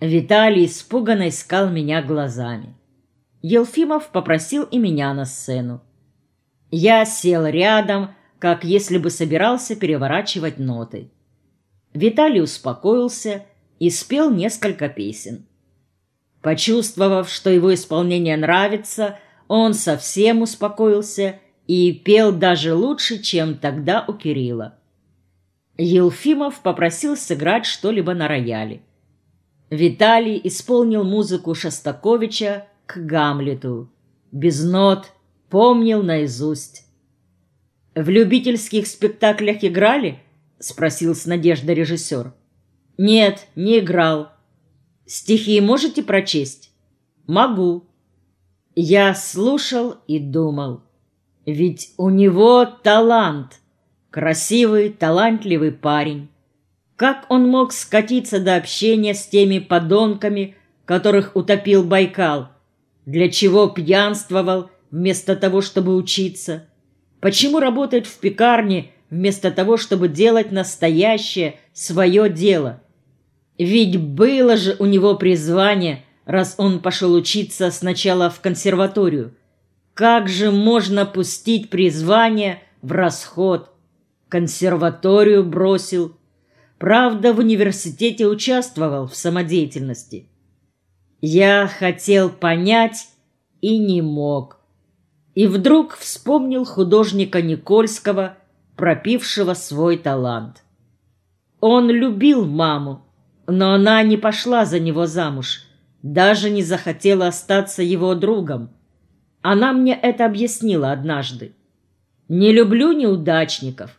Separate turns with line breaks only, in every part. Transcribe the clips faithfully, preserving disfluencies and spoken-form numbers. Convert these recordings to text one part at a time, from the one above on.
Виталий испуганно искал меня глазами. Елфимов попросил и меня на сцену. Я сел рядом, как если бы собирался переворачивать ноты. Виталий успокоился и спел несколько песен. Почувствовав, что его исполнение нравится, он совсем успокоился и пел даже лучше, чем тогда у Кирилла. Елфимов попросил сыграть что-либо на рояле. Виталий исполнил музыку Шостаковича к «Гамлету». Без нот, помнил наизусть. «В любительских спектаклях играли?» — спросил с надеждой режиссер. «Нет, не играл. Стихи можете прочесть?» «Могу». Я слушал и думал. Ведь у него талант. Красивый, талантливый парень. Как он мог скатиться до общения с теми подонками, которых утопил Байкал? Для чего пьянствовал вместо того, чтобы учиться? Почему работает в пекарне вместо того, чтобы делать настоящее свое дело? Ведь было же у него призвание, раз он пошел учиться сначала в консерваторию. Как же можно пустить призвание в расход? Консерваторию бросил. Правда, в университете участвовал в самодеятельности. Я хотел понять и не мог. И вдруг вспомнил художника Никольского, пропившего свой талант. Он любил маму, но она не пошла за него замуж, даже не захотела остаться его другом. Она мне это объяснила однажды. Не люблю неудачников.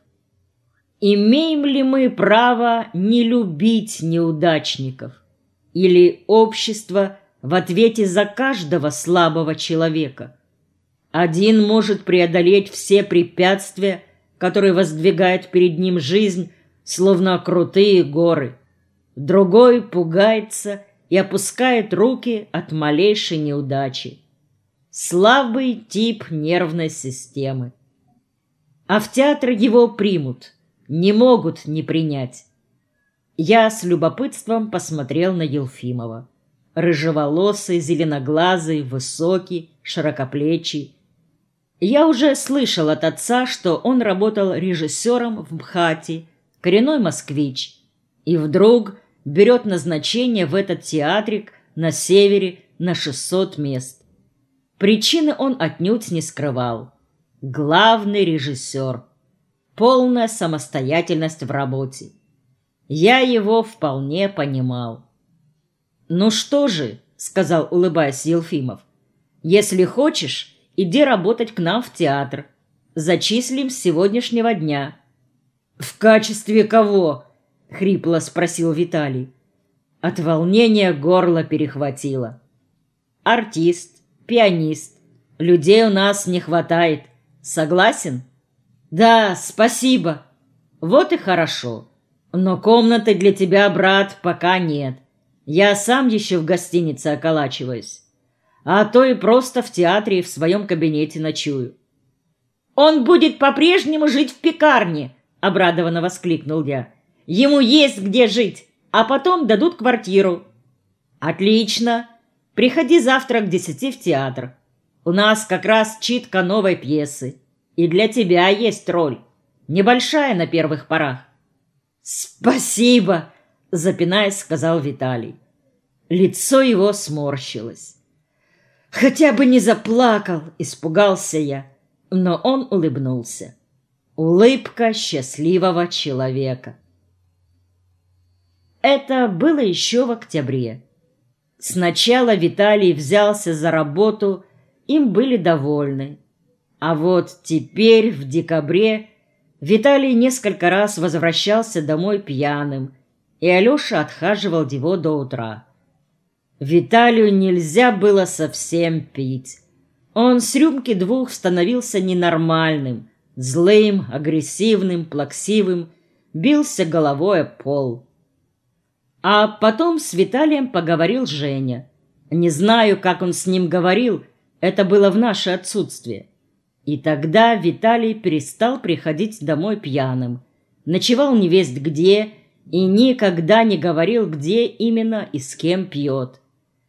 Имеем ли мы право не любить неудачников? Или общество в ответе за каждого слабого человека? Один может преодолеть все препятствия, которые воздвигает перед ним жизнь, словно крутые горы. Другой пугается и опускает руки от малейшей неудачи. Слабый тип нервной системы. А в театр его примут, не могут не принять. Я с любопытством посмотрел на Елфимова. Рыжеволосый, зеленоглазый, высокий, широкоплечий. Я уже слышал от отца, что он работал режиссером в МХАТе, коренной москвич, и вдруг берет назначение в этот театрик на севере на шестьсот мест. Причины он отнюдь не скрывал. Главный режиссер. Полная самостоятельность в работе. Я его вполне понимал. «Ну что же», — сказал, улыбаясь Елфимов, «если хочешь, иди работать к нам в театр. Зачислим с сегодняшнего дня». «В качестве кого?» — хрипло спросил Виталий. От волнения горло перехватило. «Артист, пианист. Людей у нас не хватает. Согласен?» «Да, спасибо». «Вот и хорошо. Но комнаты для тебя, брат, пока нет. Я сам еще в гостинице околачиваюсь. А то и просто в театре в своем кабинете ночую». «Он будет по-прежнему жить в пекарне», — обрадованно воскликнул я. «Ему есть где жить, а потом дадут квартиру». «Отлично. Приходи завтра к десяти в театр. У нас как раз читка новой пьесы. И для тебя есть роль. Небольшая на первых порах». «Спасибо», — запинаясь, сказал Виталий. Лицо его сморщилось. «Хотя бы не заплакал», — испугался я, но он улыбнулся. Улыбка счастливого человека. Это было еще в октябре. Сначала Виталий взялся за работу, им были довольны. А вот теперь, в декабре, Виталий несколько раз возвращался домой пьяным, и Алеша отхаживал его до утра. Виталию нельзя было совсем пить. Он с рюмки двух становился ненормальным, злым, агрессивным, плаксивым, бился головой о пол. А потом с Виталием поговорил Женя. Не знаю, как он с ним говорил, это было в наше отсутствие. И тогда Виталий перестал приходить домой пьяным, ночевал невесть где и никогда не говорил, где именно и с кем пьет.